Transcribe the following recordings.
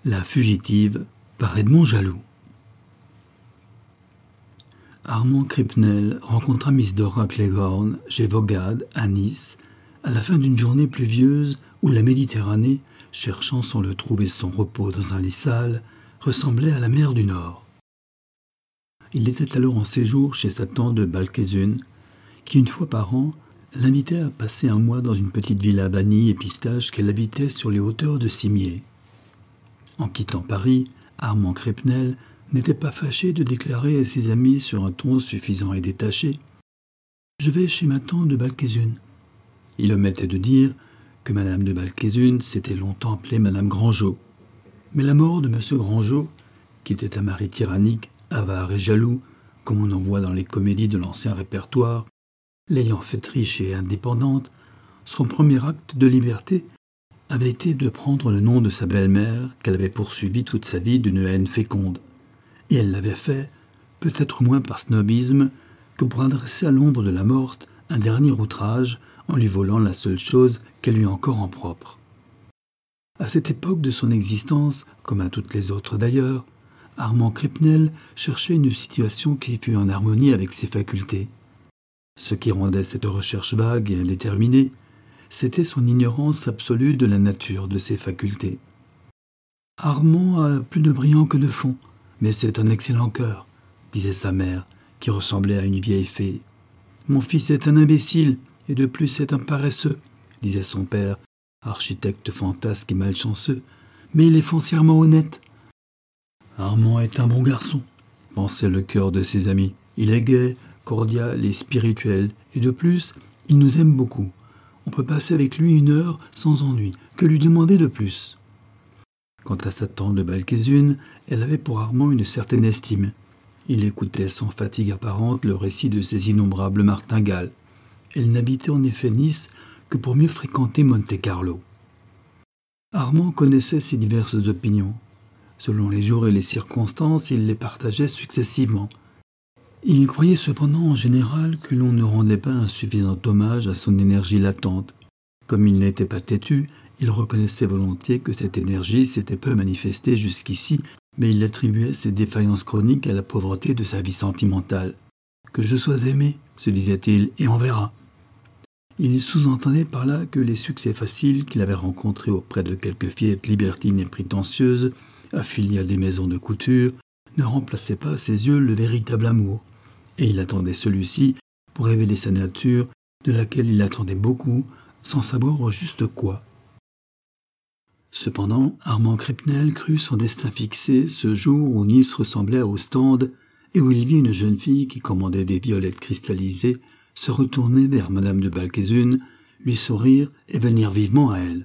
La fugitive par Edmond Jaloux. Armand Cripnel rencontra Miss Dora Cleghorn chez Vaugade, à Nice, à la fin d'une journée pluvieuse où la Méditerranée, cherchant sans le trouver son repos dans un lit sale, ressemblait à la mer du Nord. Il était alors en séjour chez sa tante de Balquezune, qui une fois par an l'invitait à passer un mois dans une petite villa vanille et pistache qu'elle habitait sur les hauteurs de Cimier. En quittant Paris, Armand Cripnel n'était pas fâché de déclarer à ses amis sur un ton suffisant et détaché « Je vais chez ma tante de Balquezune ». Il omettait de dire que Madame de Balquezune s'était longtemps appelée Madame Grangeot. Mais la mort de M. Grangeot, qui était un mari tyrannique, avare et jaloux, comme on en voit dans les comédies de l'ancien répertoire, l'ayant faite riche et indépendante, son premier acte de liberté avait été de prendre le nom de sa belle-mère qu'elle avait poursuivi toute sa vie d'une haine féconde. Et elle l'avait fait, peut-être moins par snobisme que pour adresser à l'ombre de la morte un dernier outrage en lui volant la seule chose qu'elle eût encore en propre. À cette époque de son existence, comme à toutes les autres d'ailleurs, Armand Cripnel cherchait une situation qui fût en harmonie avec ses facultés. Ce qui rendait cette recherche vague et indéterminée, c'était son ignorance absolue de la nature de ses facultés. « Armand a plus de brillant que de fond, mais c'est un excellent cœur, » disait sa mère, qui ressemblait à une vieille fée. « Mon fils est un imbécile, et de plus c'est un paresseux, » disait son père, architecte fantasque et malchanceux, « mais il est foncièrement honnête. »« Armand est un bon garçon, » pensait le cœur de ses amis. « Il est gai, cordial et spirituel, et de plus, il nous aime beaucoup. On peut passer avec lui 1 heure sans ennui. Que lui demander de plus ?» Quant à sa tante de Balquezune, elle avait pour Armand une certaine estime. Il écoutait sans fatigue apparente le récit de ses innombrables martingales. Elle n'habitait en effet Nice que pour mieux fréquenter Monte-Carlo. Armand connaissait ses diverses opinions. Selon les jours et les circonstances, il les partageait successivement. Il croyait cependant en général que l'on ne rendait pas un suffisant hommage à son énergie latente. Comme il n'était pas têtu, il reconnaissait volontiers que cette énergie s'était peu manifestée jusqu'ici, mais il attribuait ses défaillances chroniques à la pauvreté de sa vie sentimentale. « Que je sois aimé, se disait-il, et on verra. » Il sous-entendait par là que les succès faciles qu'il avait rencontrés auprès de quelques fillettes libertines et prétentieuses, affiliées à des maisons de couture, ne remplaçaient pas à ses yeux le véritable amour, et il attendait celui-ci pour révéler sa nature, de laquelle il attendait beaucoup, sans savoir au juste quoi. Cependant, Armand Cripnel crut son destin fixé ce jour où Nice ressemblait à Ostende et où il vit une jeune fille qui commandait des violettes cristallisées se retourner vers Madame de Balquezune, lui sourire et venir vivement à elle.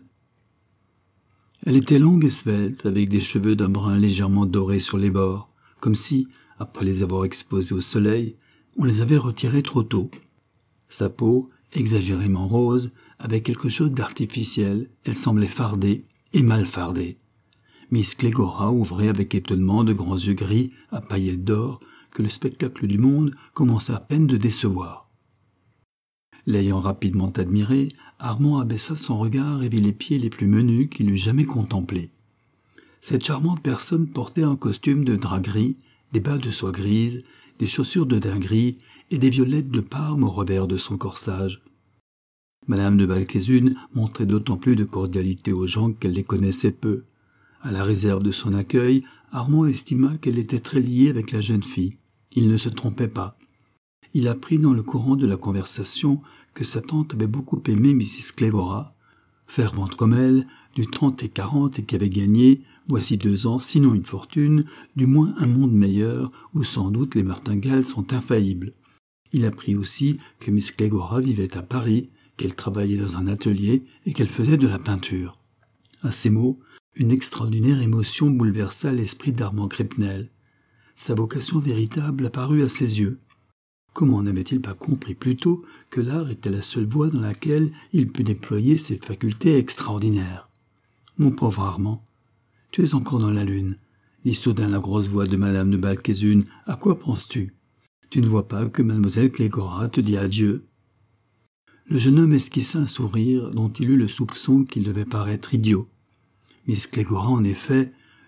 Elle était longue et svelte, avec des cheveux d'un brun légèrement doré sur les bords, comme si, après les avoir exposés au soleil, on les avait retirés trop tôt. Sa peau, exagérément rose, avait quelque chose d'artificiel, elle semblait fardée et mal fardée. Miss Cleghora ouvrait avec étonnement de grands yeux gris à paillettes d'or que le spectacle du monde commença à peine de décevoir. L'ayant rapidement admirée, Armand abaissa son regard et vit les pieds les plus menus qu'il eût jamais contemplés. Cette charmante personne portait un costume de drap gris, des bas de soie grise, des chaussures de daim gris et des violettes de Parme au revers de son corsage. Madame de Balquezune montrait d'autant plus de cordialité aux gens qu'elle les connaissait peu. À la réserve de son accueil, Armand estima qu'elle était très liée avec la jeune fille. Il ne se trompait pas. Il apprit dans le courant de la conversation que sa tante avait beaucoup aimé Mrs. Cleghora, fervente comme elle, du 30 et 40 et qui avait gagné, voici 2 ans, sinon une fortune, du moins un monde meilleur, où sans doute les martingales sont infaillibles. Il apprit aussi que Miss Cleghora vivait à Paris, qu'elle travaillait dans un atelier et qu'elle faisait de la peinture. À ces mots, une extraordinaire émotion bouleversa l'esprit d'Armand Cripnel. Sa vocation véritable apparut à ses yeux. Comment n'avait-il pas compris plus tôt que l'art était la seule voie dans laquelle il put déployer ses facultés extraordinaires? « Mon pauvre Armand, tu es encore dans la lune, » dit soudain la grosse voix de Madame de Balquezune. « À quoi penses-tu? Tu ne vois pas que Mademoiselle Cleghora te dit adieu ?» Le jeune homme esquissa un sourire dont il eut le soupçon qu'il devait paraître idiot. Miss Cleghora, en effet,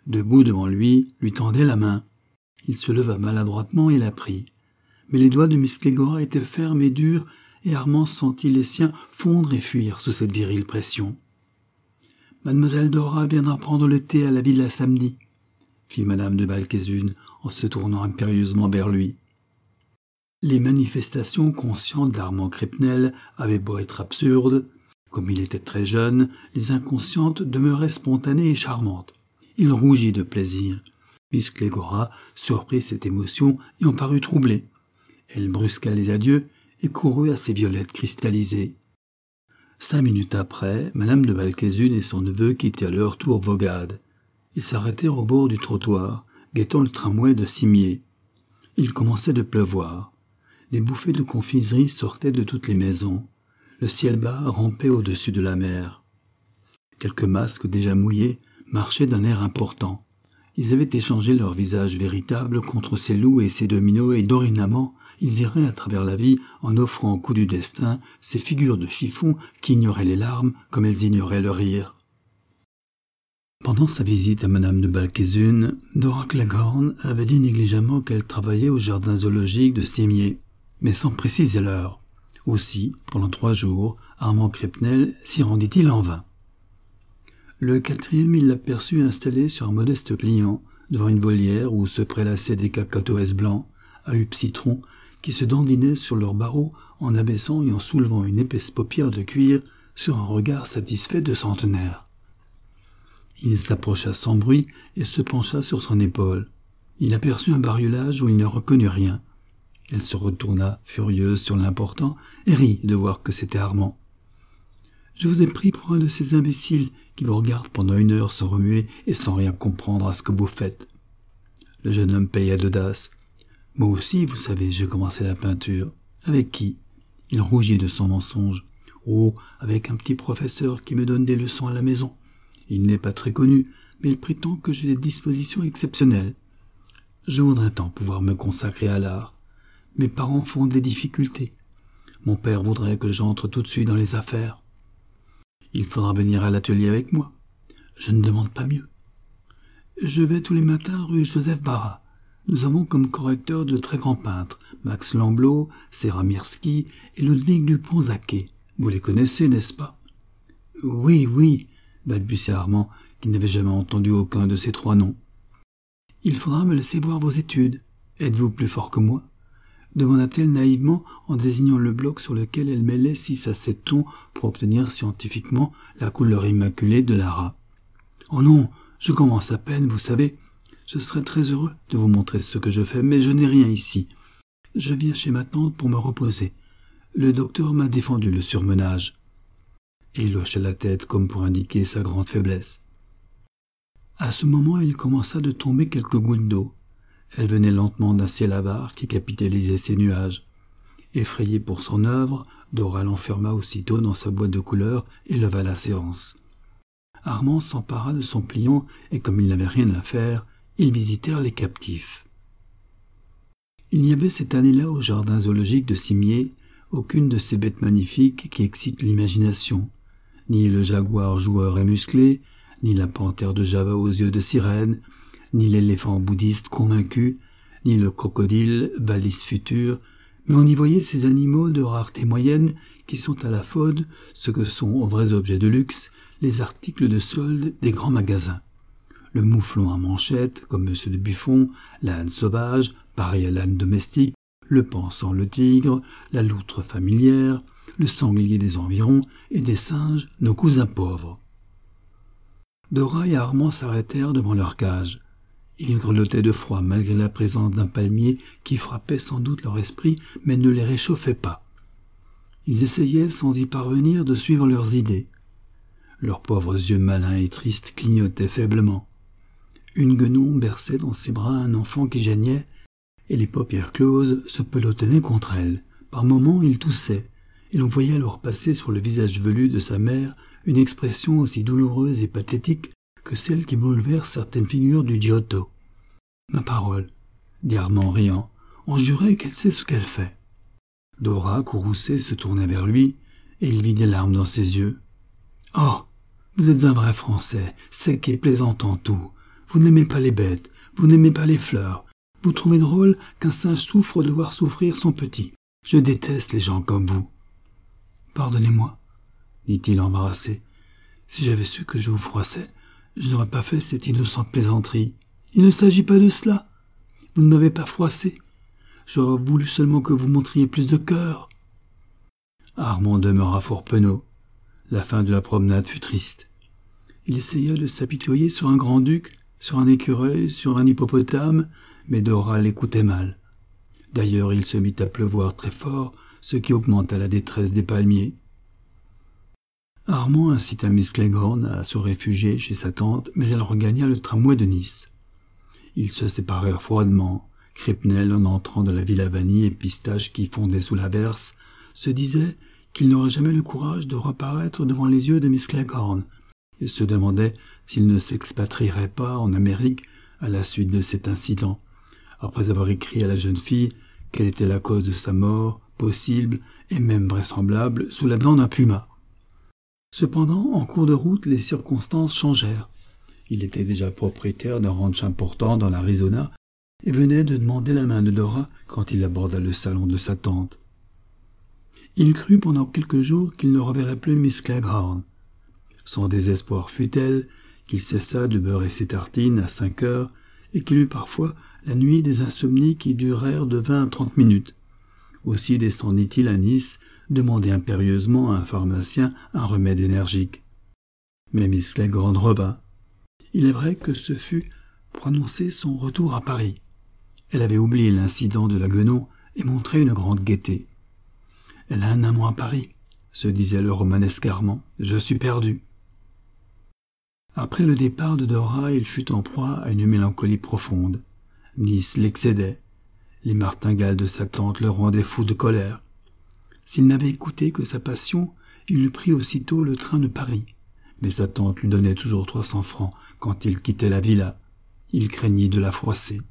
debout devant lui tendait la main. Il se leva maladroitement et la prit. Mais les doigts de Miss Clegora étaient fermes et durs, et Armand sentit les siens fondre et fuir sous cette virile pression. « Mademoiselle Dora viendra prendre le thé à la villa samedi, » fit madame de Malkézune en se tournant impérieusement vers lui. Les manifestations conscientes d'Armand Crépnel avaient beau être absurdes, comme il était très jeune, les inconscientes demeuraient spontanées et charmantes. Il rougit de plaisir. Miss Clegora surprit cette émotion et en parut troublée. Elle brusqua les adieux et courut à ses violettes cristallisées. 5 minutes après, madame de Malkézune et son neveu quittaient à leur tour Vaugade. Ils s'arrêtèrent au bord du trottoir, guettant le tramway de Cimier. Il commençait de pleuvoir. Des bouffées de confiserie sortaient de toutes les maisons. Le ciel bas rampait au-dessus de la mer. Quelques masques déjà mouillés marchaient d'un air important. Ils avaient échangé leur visage véritable contre ces loups et ces dominos et dorénavant, ils iraient à travers la vie en offrant au coup du destin ces figures de chiffon qui ignoraient les larmes comme elles ignoraient le rire. Pendant sa visite à madame de Malkézune, Dora Cleghorn avait dit négligemment qu'elle travaillait au jardin zoologique de Cimier, mais sans préciser l'heure. Aussi, pendant 3 jours, Armand Crépnel s'y rendit-il en vain. Le 4e, il l'aperçut installé sur un modeste pliant, devant une volière où se prélassaient des cacatoès blancs, à huppes citron, qui se dandinaient sur leurs barreaux en abaissant et en soulevant une épaisse paupière de cuir sur un regard satisfait de centenaire. Il s'approcha sans bruit et se pencha sur son épaule. Il aperçut un bariolage où il ne reconnut rien. Elle se retourna, furieuse sur l'important, et rit de voir que c'était Armand. « Je vous ai pris pour un de ces imbéciles qui vous regardent pendant 1 heure sans remuer et sans rien comprendre à ce que vous faites. » Le jeune homme paya d'audace. « Moi aussi, vous savez, j'ai commencé la peinture. Avec qui ?» Il rougit de son mensonge. « Oh, avec un petit professeur qui me donne des leçons à la maison. Il n'est pas très connu, mais il prétend que j'ai des dispositions exceptionnelles. Je voudrais tant pouvoir me consacrer à l'art. Mes parents font des difficultés. Mon père voudrait que j'entre tout de suite dans les affaires. Il faudra venir à l'atelier avec moi. Je ne demande pas mieux. Je vais tous les matins rue Joseph Barra. Nous avons comme correcteurs de très grands peintres, Max Lamblot, Seramirski et Ludwig Dupont-Zaquet. Vous les connaissez, n'est-ce pas ? Oui, oui, balbutia Armand, qui n'avait jamais entendu aucun de ces 3 noms. Il faudra me laisser voir vos études. Êtes-vous plus fort que moi ? Demanda-t-elle naïvement en désignant le bloc sur lequel elle mêlait 6 à 7 tons pour obtenir scientifiquement la couleur immaculée de l'ara. « Oh non, je commence à peine, vous savez. Je serais très heureux de vous montrer ce que je fais, mais je n'ai rien ici. Je viens chez ma tante pour me reposer. Le docteur m'a défendu le surmenage. » Et il hocha la tête comme pour indiquer sa grande faiblesse. À ce moment, il commença de tomber quelques gouttes d'eau. Elle venait lentement d'un ciel avare qui capitalisait ses nuages. Effrayée pour son œuvre, Dora l'enferma aussitôt dans sa boîte de couleurs et leva la séance. Armand s'empara de son pliant et comme il n'avait rien à faire, ils visitèrent les captifs. Il n'y avait cette année-là au jardin zoologique de Cimier aucune de ces bêtes magnifiques qui excitent l'imagination, ni le jaguar joueur et musclé, ni la panthère de Java aux yeux de sirène, ni l'éléphant bouddhiste convaincu, ni le crocodile valise futur, mais on y voyait ces animaux de rareté moyenne qui sont à la faune ce que sont aux vrais objets de luxe les articles de solde des grands magasins. Le mouflon à manchette, comme ceux de Buffon, l'âne sauvage, pareil à l'âne domestique, le paon sans le tigre, la loutre familière, le sanglier des environs et des singes, nos cousins pauvres. Dora et Armand s'arrêtèrent devant leur cage. Ils grelottaient de froid malgré la présence d'un palmier qui frappait sans doute leur esprit mais ne les réchauffait pas. Ils essayaient sans y parvenir de suivre leurs idées. Leurs pauvres yeux malins et tristes clignotaient faiblement. Une guenon berçait dans ses bras un enfant qui geignait et les paupières closes se pelotonnaient contre elle. Par moments, il toussait et l'on voyait alors passer sur le visage velu de sa mère une expression aussi douloureuse et pathétique que celle qui bouleverse certaines figures du Giotto. « Ma parole, » dit Armand en riant, « on jurait qu'elle sait ce qu'elle fait. » Dora, courroucée, se tournait vers lui, et il vit des larmes dans ses yeux. « Oh, vous êtes un vrai Français, sec et plaisant en tout. Vous n'aimez pas les bêtes, vous n'aimez pas les fleurs. Vous trouvez drôle qu'un singe souffre de voir souffrir son petit. Je déteste les gens comme vous. » »« Pardonnez-moi, » dit-il embarrassé. « Si j'avais su que je vous froissais, je n'aurais pas fait cette innocente plaisanterie. Il ne s'agit pas de cela. Vous ne m'avez pas froissé. J'aurais voulu seulement que vous montriez plus de cœur. » Armand demeura fort penaud. La fin de la promenade fut triste. Il essaya de s'apitoyer sur un grand-duc, sur un écureuil, sur un hippopotame, mais Dora l'écoutait mal. D'ailleurs, il se mit à pleuvoir très fort, ce qui augmenta la détresse des palmiers. Armand incita Miss Cleghorn à se réfugier chez sa tante, mais elle regagna le tramway de Nice. Ils se séparèrent froidement. Crépnel, en entrant dans la ville à vanille et pistache qui fondait sous l'averse, se disait qu'il n'aurait jamais le courage de reparaître devant les yeux de Miss Cleghorn, et se demandait s'il ne s'expatrierait pas en Amérique à la suite de cet incident, après avoir écrit à la jeune fille quelle était la cause de sa mort, possible et même vraisemblable, sous la dent d'un puma. Cependant, en cours de route, les circonstances changèrent. Il était déjà propriétaire d'un ranch important dans l'Arizona et venait de demander la main de Dora quand il aborda le salon de sa tante. Il crut pendant quelques jours qu'il ne reverrait plus Miss Cleghorn. Son désespoir fut tel qu'il cessa de beurrer ses tartines à 5 heures et qu'il eut parfois la nuit des insomnies qui durèrent de 20 à 30 minutes. Aussi descendit-il à Nice demander impérieusement à un pharmacien un remède énergique. Mais Miss Cleghorn revint. Il est vrai que ce fut pour annoncer son retour à Paris. Elle avait oublié l'incident de la Guenon et montrait une grande gaieté. « Elle a un amant à Paris, » se disait le romanesque Armand. « Je suis perdu. » Après le départ de Dora, il fut en proie à une mélancolie profonde. Nice l'excédait. Les martingales de sa tante le rendaient fou de colère. S'il n'avait écouté que sa passion, il eût pris aussitôt le train de Paris. Mais sa tante lui donnait toujours 300 francs quand il quittait la villa. Il craignit de la froisser.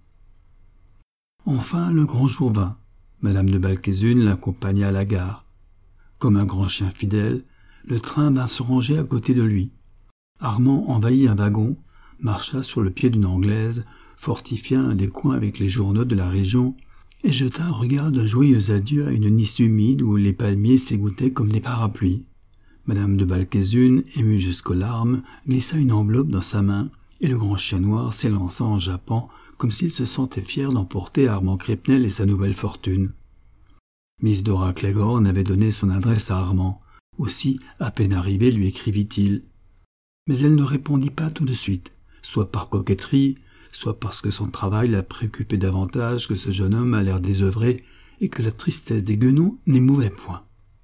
Enfin, le grand jour vint. Madame de Balquezune l'accompagna à la gare. Comme un grand chien fidèle, le train vint se ranger à côté de lui. Armand envahit un wagon, marcha sur le pied d'une Anglaise, fortifia un des coins avec les journaux de la région et jeta un regard de joyeux adieu à une Nice humide où les palmiers s'égouttaient comme des parapluies. Madame de Balquezune, émue jusqu'aux larmes, glissa une enveloppe dans sa main et le grand chien noir s'élança en jappant comme s'il se sentait fier d'emporter Armand Crépnel et sa nouvelle fortune. Miss Dora Cleghorn avait donné son adresse à Armand. Aussi, à peine arrivé, lui écrivit-il. Mais elle ne répondit pas tout de suite, soit par coquetterie, soit parce que son travail la préoccupait davantage que ce jeune homme à l'air désœuvré et que la tristesse des guenons n'émouvait point.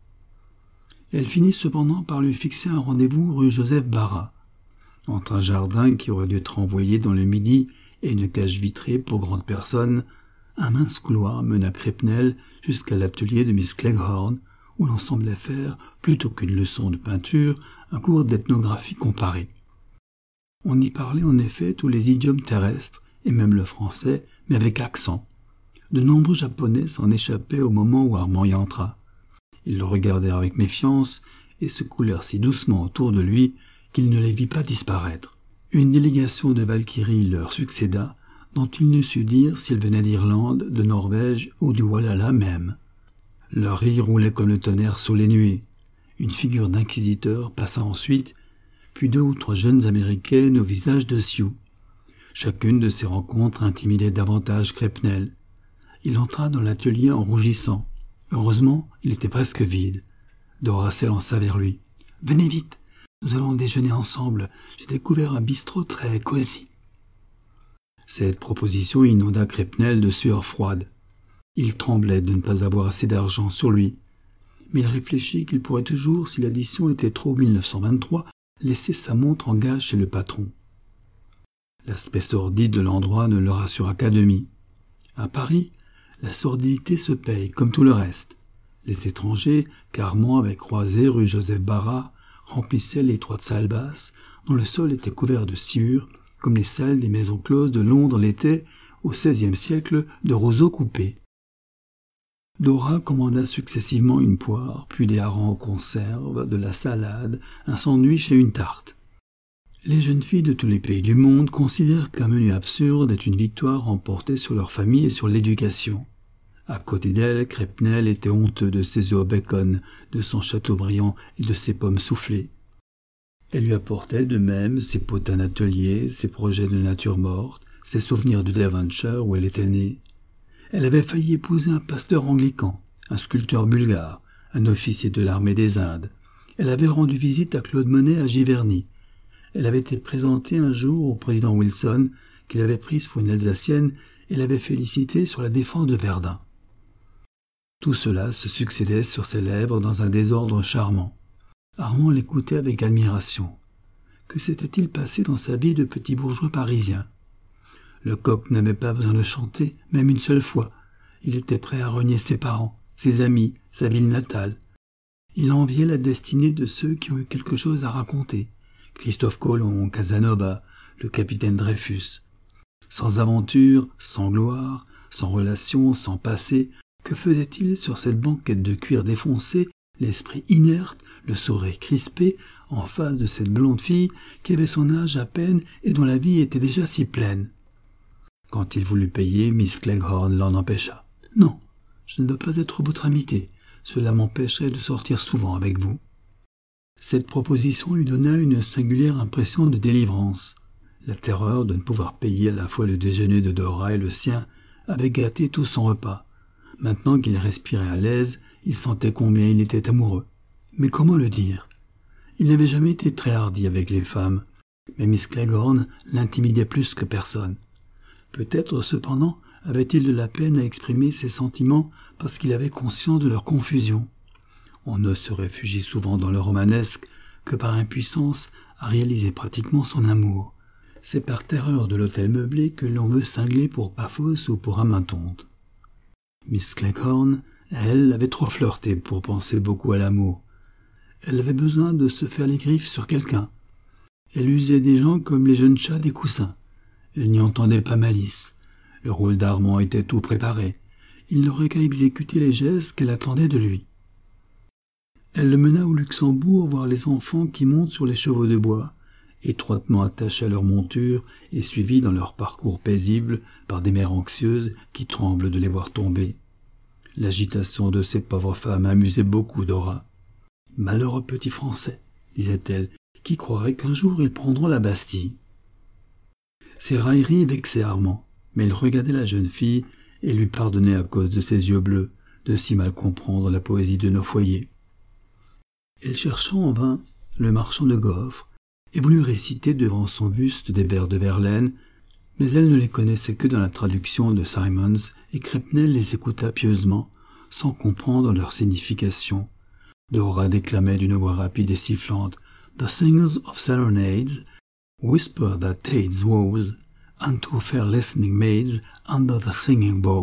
Elle finit cependant par lui fixer un rendez-vous rue Joseph Barrat. Entre un jardin qui aurait dû être envoyé dans le midi et une cage vitrée pour grandes personnes, un mince couloir mena Crépnel jusqu'à l'atelier de Miss Cleghorn, où l'on semblait faire, plutôt qu'une leçon de peinture, un cours d'ethnographie comparée. On y parlait en effet tous les idiomes terrestres, et même le français, mais avec accent. De nombreux Japonais s'en échappaient au moment où Armand y entra. Ils le regardèrent avec méfiance et se coulèrent si doucement autour de lui qu'il ne les vit pas disparaître. Une délégation de Valkyries leur succéda, dont il n'eût su dire s'ils venaient d'Irlande, de Norvège ou du Walhalla même. Leur rire roulait comme le tonnerre sous les nuées. Une figure d'inquisiteur passa ensuite, puis 2 ou 3 jeunes américaines au visage de Sioux. Chacune de ces rencontres intimidait davantage Crépnel. Il entra dans l'atelier en rougissant. Heureusement, il était presque vide. Dora s'élança vers lui. « Venez vite, nous allons déjeuner ensemble. J'ai découvert un bistrot très cosy. » Cette proposition inonda Crépnel de sueur froide. Il tremblait de ne pas avoir assez d'argent sur lui. Mais il réfléchit qu'il pourrait toujours, si l'addition était trop 1923, laisser sa montre en gage chez le patron. L'aspect sordide de l'endroit ne le rassura qu'à demi. À Paris, la sordidité se paye, comme tout le reste. Les étrangers, qu'Armand avait croisés rue Joseph Barrat, remplissaient l'étroite salle basse, dont le sol était couvert de sciure, comme les salles des maisons closes de Londres l'étaient, au XVIe siècle, de roseaux coupés. Dora commanda successivement une poire, puis des harengs en conserve, de la salade, un sandwich et une tarte. Les jeunes filles de tous les pays du monde considèrent qu'un menu absurde est une victoire remportée sur leur famille et sur l'éducation. À côté d'elle, Crépnel était honteux de ses œufs au bacon, de son Chateaubriand et de ses pommes soufflées. Elle lui apportait de même ses potins d'atelier, ses projets de nature morte, ses souvenirs de Devonshire où elle était née. Elle avait failli épouser un pasteur anglican, un sculpteur bulgare, un officier de l'armée des Indes. Elle avait rendu visite à Claude Monet à Giverny. Elle avait été présentée un jour au président Wilson, qu'il avait prise pour une Alsacienne, et l'avait félicitée sur la défense de Verdun. Tout cela se succédait sur ses lèvres dans un désordre charmant. Armand l'écoutait avec admiration. Que s'était-il passé dans sa vie de petit bourgeois parisien ? Le coq n'avait pas besoin de chanter, même une seule fois. Il était prêt à renier ses parents, ses amis, sa ville natale. Il enviait la destinée de ceux qui ont eu quelque chose à raconter. Christophe Colomb, Casanova, le capitaine Dreyfus. Sans aventure, sans gloire, sans relation, sans passé, que faisait-il sur cette banquette de cuir défoncé, l'esprit inerte, le sourire crispé, en face de cette blonde fille qui avait son âge à peine et dont la vie était déjà si pleine? Quand il voulut payer, Miss Cleghorn l'en empêcha. « Non, je ne veux pas être votre amitié. Cela m'empêcherait de sortir souvent avec vous. » Cette proposition lui donna une singulière impression de délivrance. La terreur de ne pouvoir payer à la fois le déjeuner de Dora et le sien avait gâté tout son repas. Maintenant qu'il respirait à l'aise, il sentait combien il était amoureux. Mais comment le dire? Il n'avait jamais été très hardi avec les femmes, mais Miss Cleghorn l'intimidait plus que personne. Peut-être, cependant, avait-il de la peine à exprimer ses sentiments parce qu'il avait conscience de leur confusion. On ne se réfugie souvent dans le romanesque que par impuissance à réaliser pratiquement son amour. C'est par terreur de l'hôtel meublé que l'on veut cingler pour Paphos ou pour Amathonte. Miss Cleghorn, elle, avait trop flirté pour penser beaucoup à l'amour. Elle avait besoin de se faire les griffes sur quelqu'un. Elle usait des gens comme les jeunes chats des coussins. Elle n'y entendait pas malice. Le rôle d'Armand était tout préparé. Il n'aurait qu'à exécuter les gestes qu'elle attendait de lui. Elle le mena au Luxembourg voir les enfants qui montent sur les chevaux de bois, étroitement attachés à leur monture et suivis dans leur parcours paisible par des mères anxieuses qui tremblent de les voir tomber. L'agitation de ces pauvres femmes amusait beaucoup Dora. « Malheureux petits Français, disait-elle, qui croiraient qu'un jour ils prendront la Bastille. » Ces railleries vexaient Armand, mais il regardait la jeune fille et lui pardonnait à cause de ses yeux bleus, de si mal comprendre la poésie de nos foyers. Elle chercha en vain le marchand de gaufres et voulut réciter devant son buste des vers de Verlaine, mais elle ne les connaissait que dans la traduction de Symonds et Crépnel les écouta pieusement, sans comprendre leur signification. Dora déclamait d'une voix rapide et sifflante « The singers of serenades whisper their tales woes unto fair listening maids under the singing boughs. »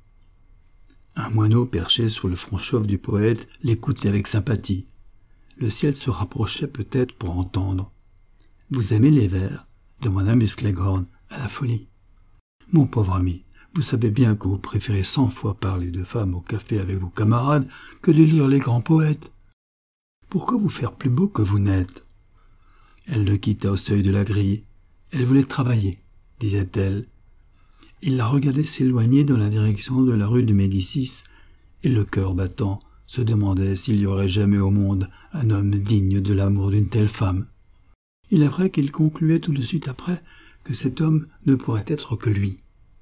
Un moineau perché sur le front chauve du poète l'écoutait avec sympathie. Le ciel se rapprochait peut-être pour entendre. « Vous aimez les vers ?» demanda Miss Cleghorn, à la folie. « Mon pauvre ami, vous savez bien que vous préférez 100 fois parler de femmes au café avec vos camarades que de lire les grands poètes. Pourquoi vous faire plus beau que vous n'êtes ?» Elle le quitta au seuil de la grille. Elle voulait travailler, disait-elle. Il la regardait s'éloigner dans la direction de la rue du Médicis, et le cœur battant se demandait s'il y aurait jamais au monde un homme digne de l'amour d'une telle femme. Il est vrai qu'il concluait tout de suite après que cet homme ne pourrait être que lui.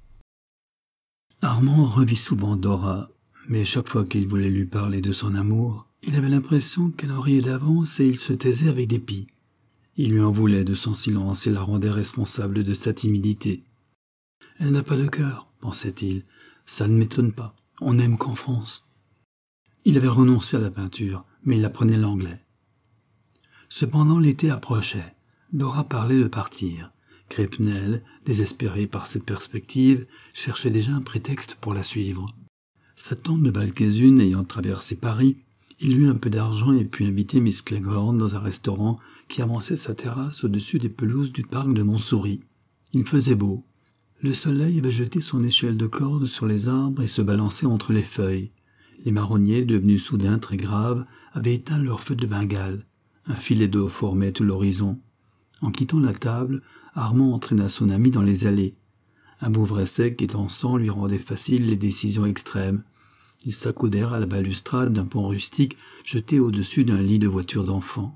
Armand revit souvent Dora, mais chaque fois qu'il voulait lui parler de son amour, il avait l'impression qu'elle en riait d'avance et il se taisait avec dépit. Il lui en voulait de son silence et la rendait responsable de sa timidité. « Elle n'a pas de cœur, pensait-il. Ça ne m'étonne pas. On n'aime qu'en France. » Il avait renoncé à la peinture, mais il apprenait l'anglais. Cependant, l'été approchait. Dora parlait de partir. Crépnel, désespéré par cette perspective, cherchait déjà un prétexte pour la suivre. Sa tante de Balquezune ayant traversé Paris, il eut un peu d'argent et put inviter Miss Cleghorn dans un restaurant qui avançait sa terrasse au-dessus des pelouses du parc de Montsouris. Il faisait beau. Le soleil avait jeté son échelle de corde sur les arbres et se balançait entre les feuilles. Les marronniers, devenus soudain très graves, avaient éteint leur feu de Bengale. Un filet d'eau formait tout l'horizon. En quittant la table, Armand entraîna son ami dans les allées. Un Vouvray sec et dansant lui rendait facile les décisions extrêmes. Ils s'accoudèrent à la balustrade d'un pont rustique jeté au-dessus d'un lit de voiture d'enfant.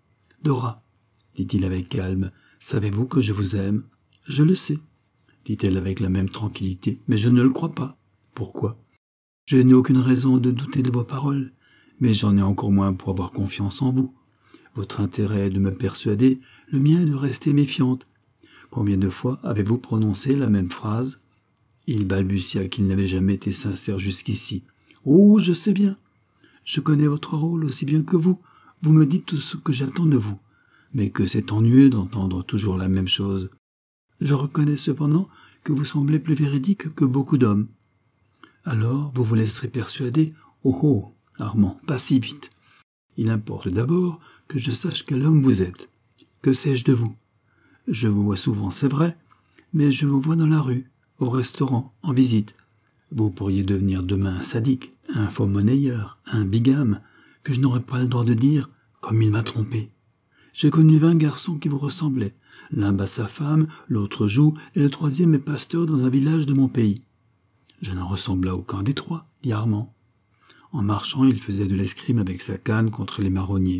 « Dora, dit-il avec calme, savez-vous que je vous aime ? » « Je le sais, dit-elle avec la même tranquillité, mais je ne le crois pas. Pourquoi ? Je n'ai aucune raison de douter de vos paroles, mais j'en ai encore moins pour avoir confiance en vous. Votre intérêt est de me persuader, le mien est de rester méfiante. Combien de fois avez-vous prononcé la même phrase ? Il balbutia qu'il n'avait jamais été sincère jusqu'ici. « Oh, je sais bien. Je connais votre rôle aussi bien que vous. Vous me dites tout ce que j'attends de vous, mais que c'est ennuyeux d'entendre toujours la même chose. Je reconnais cependant que vous semblez plus véridique que beaucoup d'hommes. Alors, vous vous laisserez persuader. Oh, Armand, pas si vite. Il importe d'abord que je sache quel homme vous êtes. Que sais-je de vous ? Je vous vois souvent, c'est vrai, mais je vous vois dans la rue, au restaurant, en visite. Vous pourriez devenir demain un sadique, un faux monnayeur, un bigame, que je n'aurais pas le droit de dire, comme il m'a trompé. J'ai connu 20 garçons qui vous ressemblaient. L'un bat sa femme, l'autre joue, et le troisième est pasteur dans un village de mon pays. Je n'en ressemble à aucun des trois, dit Armand. En marchant, il faisait de l'escrime avec sa canne contre les marronniers.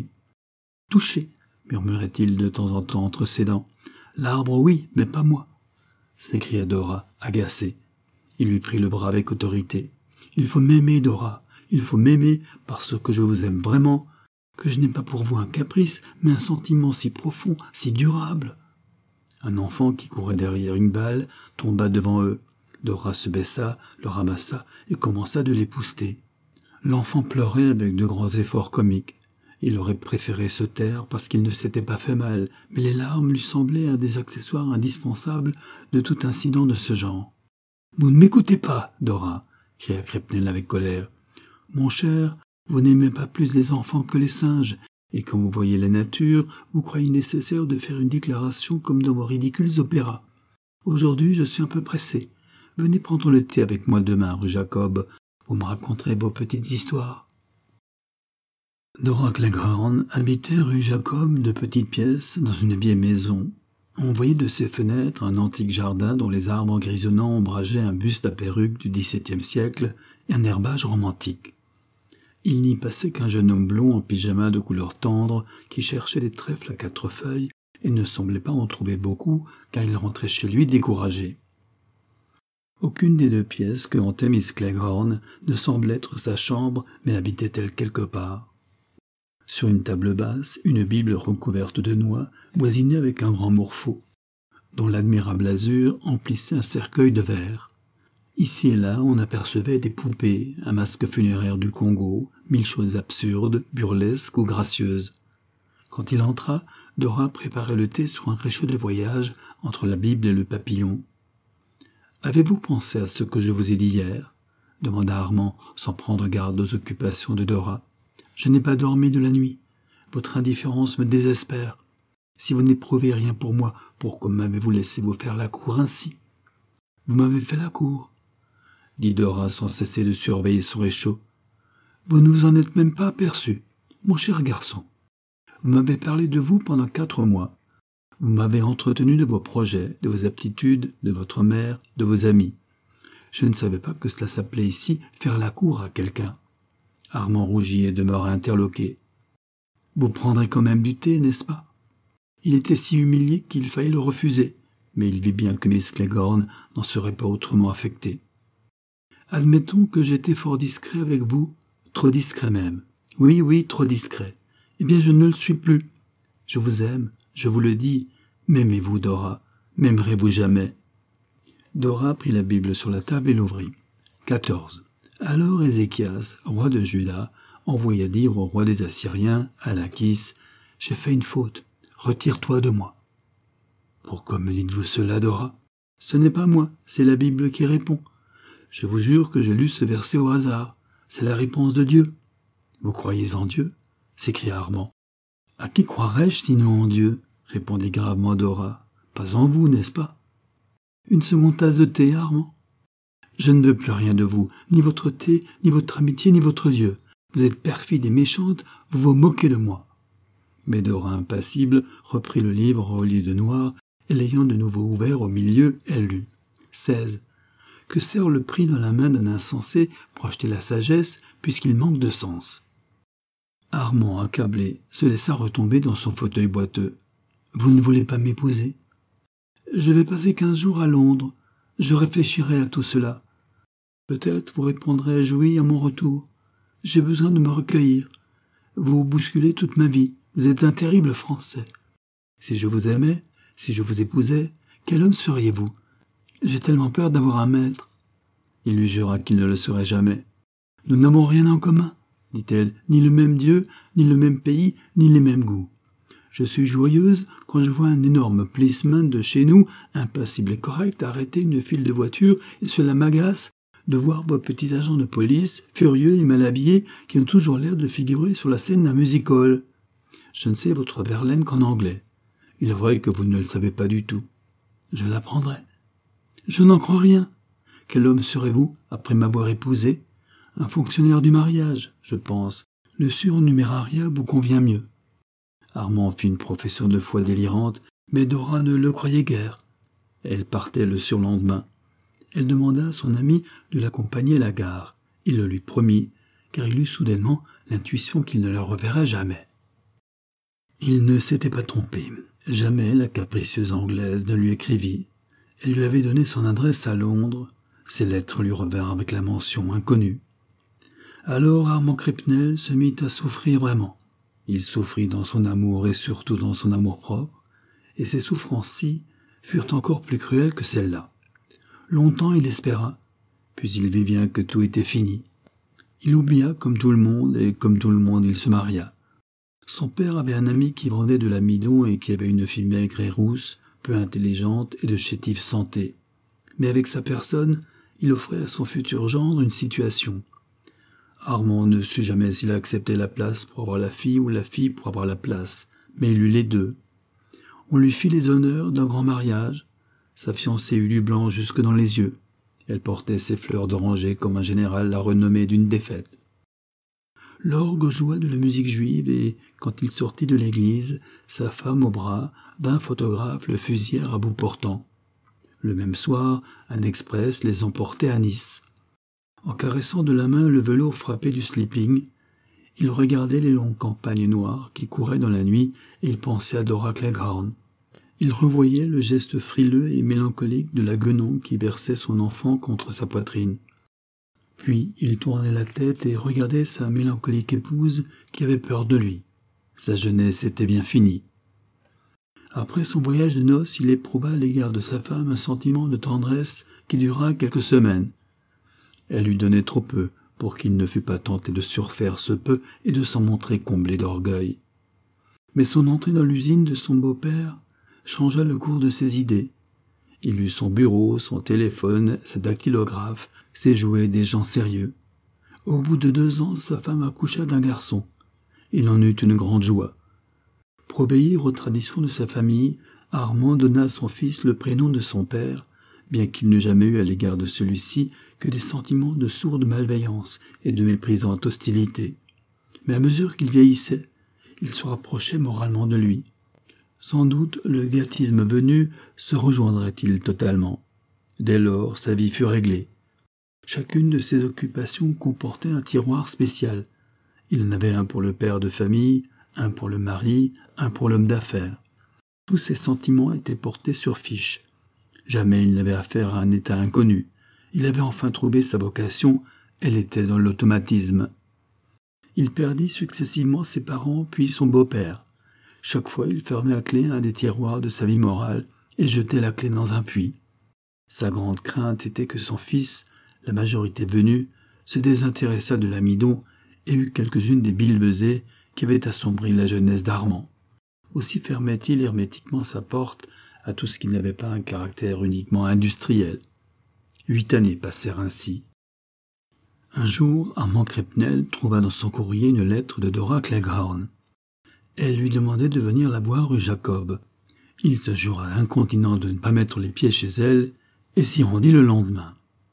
« Touché, murmurait-il de temps en temps entre ses dents. « L'arbre, oui, mais pas moi. » s'écria Dora, agacée. Il lui prit le bras avec autorité. « Il faut m'aimer, Dora. Il faut m'aimer parce que je vous aime vraiment, que je n'ai pas pour vous un caprice, mais un sentiment si profond, si durable. » Un enfant qui courait derrière une balle tomba devant eux. Dora se baissa, le ramassa et commença de l'épousseter. L'enfant pleurait avec de grands efforts comiques. Il aurait préféré se taire parce qu'il ne s'était pas fait mal, mais les larmes lui semblaient un des accessoires indispensables de tout incident de ce genre. « Vous ne m'écoutez pas, Dora !» cria Crépnel avec colère. « Mon cher, vous n'aimez pas plus les enfants que les singes, et quand vous voyez la nature, vous croyez nécessaire de faire une déclaration comme dans vos ridicules opéras. Aujourd'hui, je suis un peu pressé. Venez prendre le thé avec moi demain, rue Jacob. Vous me raconterez vos petites histoires. » Dora Cleghorn habitait rue Jacob de petites pièces dans une vieille maison. On voyait de ses fenêtres un antique jardin dont les arbres grisonnants ombrageaient un buste à perruque du XVIIe siècle et un herbage romantique. Il n'y passait qu'un jeune homme blond en pyjama de couleur tendre qui cherchait des trèfles à 4 feuilles et ne semblait pas en trouver beaucoup car il rentrait chez lui découragé. Aucune des 2 pièces que hantait Miss Cleghorn ne semblait être sa chambre, mais habitait-elle quelque part. Sur une table basse, une Bible recouverte de noix voisinait avec un grand morpheau, dont l'admirable azur emplissait un cercueil de verre. Ici et là, on apercevait des poupées, un masque funéraire du Congo, 1000 choses absurdes, burlesques ou gracieuses. Quand il entra, Dora préparait le thé sur un réchaud de voyage entre la Bible et le papillon. « Avez-vous pensé à ce que je vous ai dit hier ?» demanda Armand, sans prendre garde aux occupations de Dora. « Je n'ai pas dormi de la nuit. Votre indifférence me désespère. Si vous n'éprouvez rien pour moi, pourquoi m'avez-vous laissé vous faire la cour ainsi ? Vous m'avez fait la cour, dit Dora sans cesser de surveiller son réchaud. Vous ne vous en êtes même pas aperçu, mon cher garçon. Vous m'avez parlé de vous pendant 4 mois. Vous m'avez entretenu de vos projets, de vos aptitudes, de votre mère, de vos amis. Je ne savais pas que cela s'appelait ici faire la cour à quelqu'un. Armand rougit et demeura interloqué. Vous prendrez quand même du thé, n'est-ce pas ? Il était si humilié qu'il faillit le refuser, mais il vit bien que Miss Cleghorn n'en serait pas autrement affectée. Admettons que j'étais fort discret avec vous, trop discret même. Oui, trop discret. Eh bien, je ne le suis plus. Je vous aime, je vous le dis. M'aimez-vous, Dora ? M'aimerez-vous jamais ? Dora prit la Bible sur la table et l'ouvrit. 14. Alors Ézéchias, roi de Juda, envoya dire au roi des Assyriens, à Lachis, « J'ai fait une faute, retire-toi de moi. » Pourquoi me dites-vous cela, Dora ? Ce n'est pas moi, c'est la Bible qui répond. Je vous jure que j'ai lu ce verset au hasard. C'est la réponse de Dieu. Vous croyez en Dieu ? S'écria Armand. À qui croirais-je sinon en Dieu ? Répondit gravement Dora. Pas en vous, n'est-ce pas ? Une seconde tasse de thé, Armand ? Je ne veux plus rien de vous, ni votre thé, ni votre amitié, ni votre Dieu. Vous êtes perfide et méchante, vous vous moquez de moi. Mais Dora, impassible, reprit le livre relié de noir, et l'ayant de nouveau ouvert au milieu, elle lut. 16. Que sert le prix dans la main d'un insensé pour acheter la sagesse, puisqu'il manque de sens? Armand, accablé, se laissa retomber dans son fauteuil boiteux. « Vous ne voulez pas m'épouser? »« Je vais passer 15 jours à Londres. Je réfléchirai à tout cela. Peut-être vous répondrai-je oui à mon retour. J'ai besoin de me recueillir. Vous bousculez toute ma vie. Vous êtes un terrible Français. Si je vous aimais, si je vous épousais, quel homme seriez-vous? J'ai tellement peur d'avoir un maître. » Il lui jura qu'il ne le serait jamais. « Nous n'avons rien en commun, dit-elle, ni le même Dieu, ni le même pays, ni les mêmes goûts. Je suis joyeuse quand je vois un énorme policeman de chez nous, impassible et correct, arrêter une file de voitures, et cela m'agace de voir vos petits agents de police, furieux et mal habillés, qui ont toujours l'air de figurer sur la scène d'un music-hall. Je ne sais votre Verlaine qu'en anglais. Il est vrai que vous ne le savez pas du tout. Je l'apprendrai. Je n'en crois rien. Quel homme serez-vous, après m'avoir épousé? Un fonctionnaire du mariage, je pense. Le surnumérariat vous convient mieux. » Armand fit une profession de foi délirante, mais Dora ne le croyait guère. Elle partait le surlendemain. Elle demanda à son ami de l'accompagner à la gare. Il le lui promit, car il eut soudainement l'intuition qu'il ne la reverrait jamais. Il ne s'était pas trompé. Jamais la capricieuse Anglaise ne lui écrivit. Elle lui avait donné son adresse à Londres. Ses lettres lui revinrent avec la mention inconnue. Alors Armand Crépnel se mit à souffrir vraiment. Il souffrit dans son amour et surtout dans son amour-propre, et ces souffrances-ci furent encore plus cruelles que celles-là. Longtemps il espéra, puis il vit bien que tout était fini. Il oublia comme tout le monde, et comme tout le monde il se maria. Son père avait un ami qui vendait de l'amidon et qui avait une fille maigre et rousse, peu intelligente et de chétive santé. Mais avec sa personne, il offrait à son futur gendre une situation. Armand ne sut jamais s'il acceptait la place pour avoir la fille ou la fille pour avoir la place, mais il eut les deux. On lui fit les honneurs d'un grand mariage. Sa fiancée eut du blanc jusque dans les yeux. Elle portait ses fleurs d'oranger comme un général la renommée d'une défaite. L'orgue joua de la musique juive et, quand il sortit de l'église, sa femme au bras, 20 photographes le fusillèrent à bout portant. Le même soir, un express les emportait à Nice. En caressant de la main le velours frappé du sleeping, il regardait les longues campagnes noires qui couraient dans la nuit et il pensait à Dora Cleghorn. Il revoyait le geste frileux et mélancolique de la guenon qui berçait son enfant contre sa poitrine. Puis il tournait la tête et regardait sa mélancolique épouse qui avait peur de lui. Sa jeunesse était bien finie. Après son voyage de noces, il éprouva à l'égard de sa femme un sentiment de tendresse qui dura quelques semaines. Elle lui donnait trop peu pour qu'il ne fût pas tenté de surfaire ce peu et de s'en montrer comblé d'orgueil. Mais son entrée dans l'usine de son beau-père changea le cours de ses idées. Il eut son bureau, son téléphone, sa dactylographe, ses jouets des gens sérieux. Au bout de 2 ans, sa femme accoucha d'un garçon. Il en eut une grande joie. Pour obéir aux traditions de sa famille, Armand donna à son fils le prénom de son père, bien qu'il n'eût jamais eu à l'égard de celui-ci que des sentiments de sourde malveillance et de méprisante hostilité. Mais à mesure qu'il vieillissait, il se rapprochait moralement de lui. Sans doute, le gâtisme venu, se rejoindrait-il totalement. Dès lors, sa vie fut réglée. Chacune de ses occupations comportait un tiroir spécial. Il en avait un pour le père de famille, un pour le mari, un pour l'homme d'affaires. Tous ses sentiments étaient portés sur fiche. Jamais il n'avait affaire à un état inconnu. Il avait enfin trouvé sa vocation, elle était dans l'automatisme. Il perdit successivement ses parents puis son beau-père. Chaque fois, il fermait à clé un des tiroirs de sa vie morale et jetait la clé dans un puits. Sa grande crainte était que son fils, la majorité venue, se désintéressât de l'amidon et eût quelques-unes des billevesées qui avaient assombri la jeunesse d'Armand. Aussi fermait-il hermétiquement sa porte à tout ce qui n'avait pas un caractère uniquement industriel. 8 années passèrent ainsi. Un jour, Armand Crépnel trouva dans son courrier une lettre de Dora Cleghorn. Elle lui demandait de venir la voir rue Jacob. Il se jura incontinent de ne pas mettre les pieds chez elle et s'y rendit le lendemain.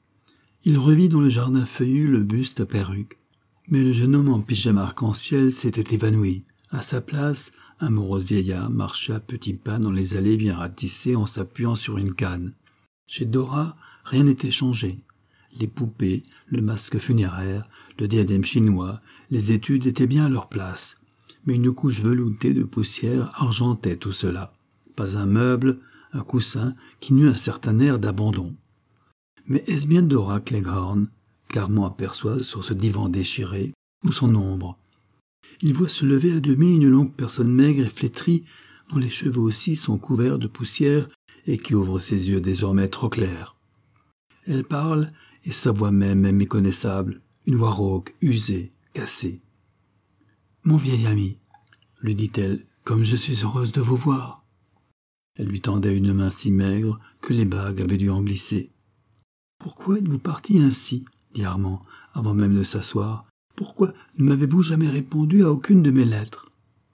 Il revit dans le jardin feuillu le buste à perruque. Mais le jeune homme en pyjama arc-en-ciel s'était évanoui. À sa place, un morose vieillard marchait à petits pas dans les allées bien ratissées en s'appuyant sur une canne. Chez Dora, rien n'était changé. Les poupées, le masque funéraire, le diadème chinois, les études étaient bien à leur place. Mais une couche veloutée de poussière argentait tout cela. Pas un meuble, un coussin qui n'eût un certain air d'abandon. Mais est-ce bien Dora Cleghorn qu'Armand aperçoit sur ce divan déchiré, ou son ombre? Il voit se lever à demi une longue personne maigre et flétrie, dont les cheveux aussi sont couverts de poussière et qui ouvre ses yeux désormais trop clairs. Elle parle, et sa voix même est méconnaissable, une voix rauque, usée, cassée. « Mon vieil ami, » lui dit-elle, « comme je suis heureuse de vous voir. » Elle lui tendait une main si maigre que les bagues avaient dû en glisser. « Pourquoi êtes-vous parti ainsi ?» dit Armand, avant même de s'asseoir. « Pourquoi ne m'avez-vous jamais répondu à aucune de mes lettres ?»«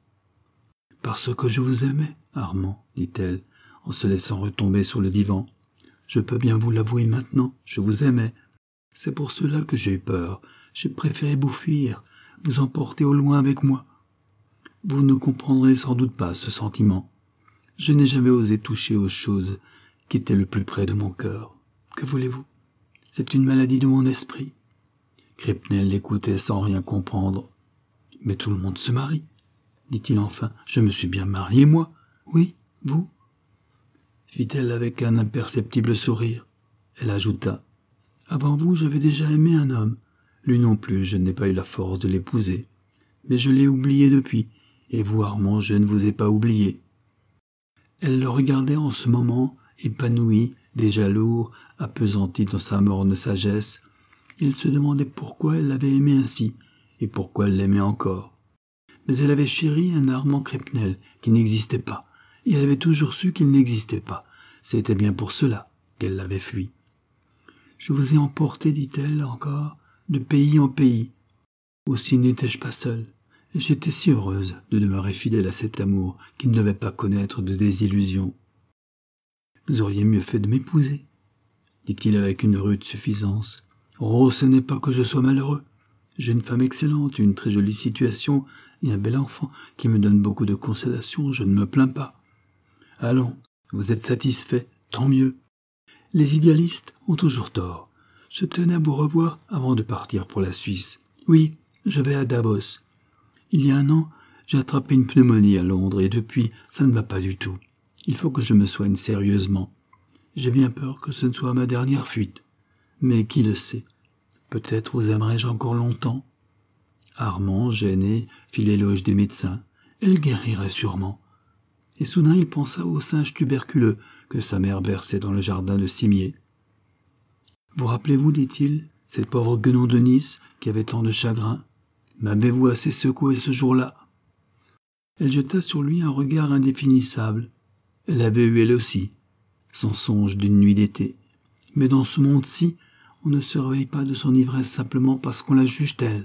Parce que je vous aimais, Armand, » dit-elle, en se laissant retomber sur le divan. « Je peux bien vous l'avouer maintenant, je vous aimais. C'est pour cela que j'ai eu peur. J'ai préféré vous fuir, vous emporter au loin avec moi. Vous ne comprendrez sans doute pas ce sentiment. Je n'ai jamais osé toucher aux choses qui étaient le plus près de mon cœur. Que voulez-vous? C'est une maladie de mon esprit. » Gripnel l'écoutait sans rien comprendre. « Mais tout le monde se marie, » dit-il enfin. « Je me suis bien marié, moi. Oui, vous ?» fit-elle avec un imperceptible sourire. Elle ajouta. « Avant vous, j'avais déjà aimé un homme. Lui non plus, je n'ai pas eu la force de l'épouser. Mais je l'ai oublié depuis, et vous, Armand, je ne vous ai pas oublié. » Elle le regardait en ce moment, épanoui, déjà lourd, appesanti dans sa morne sagesse. Il se demandait pourquoi elle l'avait aimé ainsi, et pourquoi elle l'aimait encore. Mais elle avait chéri un Armand Crépnel qui n'existait pas, et elle avait toujours su qu'il n'existait pas. C'était bien pour cela qu'elle l'avait fui. « Je vous ai emporté, dit-elle encore, de pays en pays. Aussi n'étais-je pas seule. Et j'étais si heureuse de demeurer fidèle à cet amour qui ne devait pas connaître de désillusion. Vous auriez mieux fait de m'épouser, dit-il avec une rude suffisance. Oh, ce n'est pas que je sois malheureux. J'ai une femme excellente, une très jolie situation et un bel enfant qui me donne beaucoup de consolation, je ne me plains pas. Allons, vous êtes satisfait, tant mieux. Les idéalistes ont toujours tort. Je tenais à vous revoir avant de partir pour la Suisse. Oui, je vais à Davos. Il y a 1 an, j'ai attrapé une pneumonie à Londres et depuis, ça ne va pas du tout. Il faut que je me soigne sérieusement. J'ai bien peur que ce ne soit ma dernière fuite. Mais qui le sait? Peut-être vous aimerai-je encore longtemps. Armand, gêné, fit l'éloge des médecins. Elle guérirait sûrement. Et soudain il pensa au singe tuberculeux que sa mère berçait dans le jardin de cimier. Vous rappelez-vous, dit-il, cette pauvre guenon de Nice qui avait tant de chagrin? M'avez-vous assez secoué ce jour-là? Elle jeta sur lui un regard indéfinissable. Elle avait eu elle aussi son songe d'une nuit d'été. Mais dans ce monde-ci, on ne se réveille pas de son ivresse simplement parce qu'on la juge telle.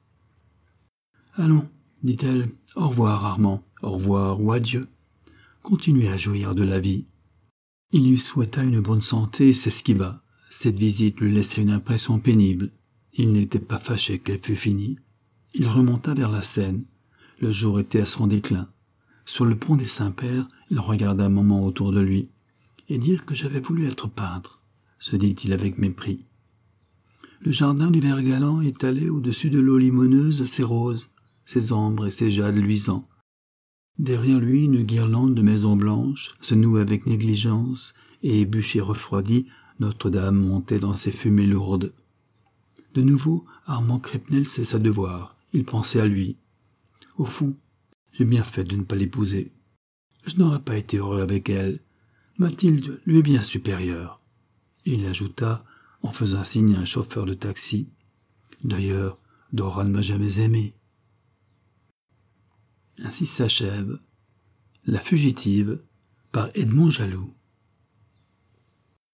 « Allons, dit-elle, au revoir Armand, au revoir ou adieu. Continuez à jouir de la vie. » Il lui souhaita une bonne santé et s'esquiva. Cette visite lui laissait une impression pénible. Il n'était pas fâché qu'elle fût finie. Il remonta vers la Seine. Le jour était à son déclin. Sur le pont des Saints-Pères, il regarda un moment autour de lui. « Et dire que j'avais voulu être peintre », se dit-il avec mépris. Le jardin du Vert-Galant étalait au-dessus de l'eau limoneuse ses roses, ses ambres et ses jades luisants. Derrière lui, une guirlande de maisons blanches se nouait avec négligence, et bûcher refroidi, Notre-Dame montait dans ses fumées lourdes. De nouveau, Armand Crépnel cessa de voir. Il pensait à lui. Au fond, j'ai bien fait de ne pas l'épouser. Je n'aurais pas été heureux avec elle. Mathilde lui est bien supérieure. Et il ajouta, en faisant signe à un chauffeur de taxi. D'ailleurs, Dora ne m'a jamais aimé. Ainsi s'achève La fugitive par Edmond Jaloux.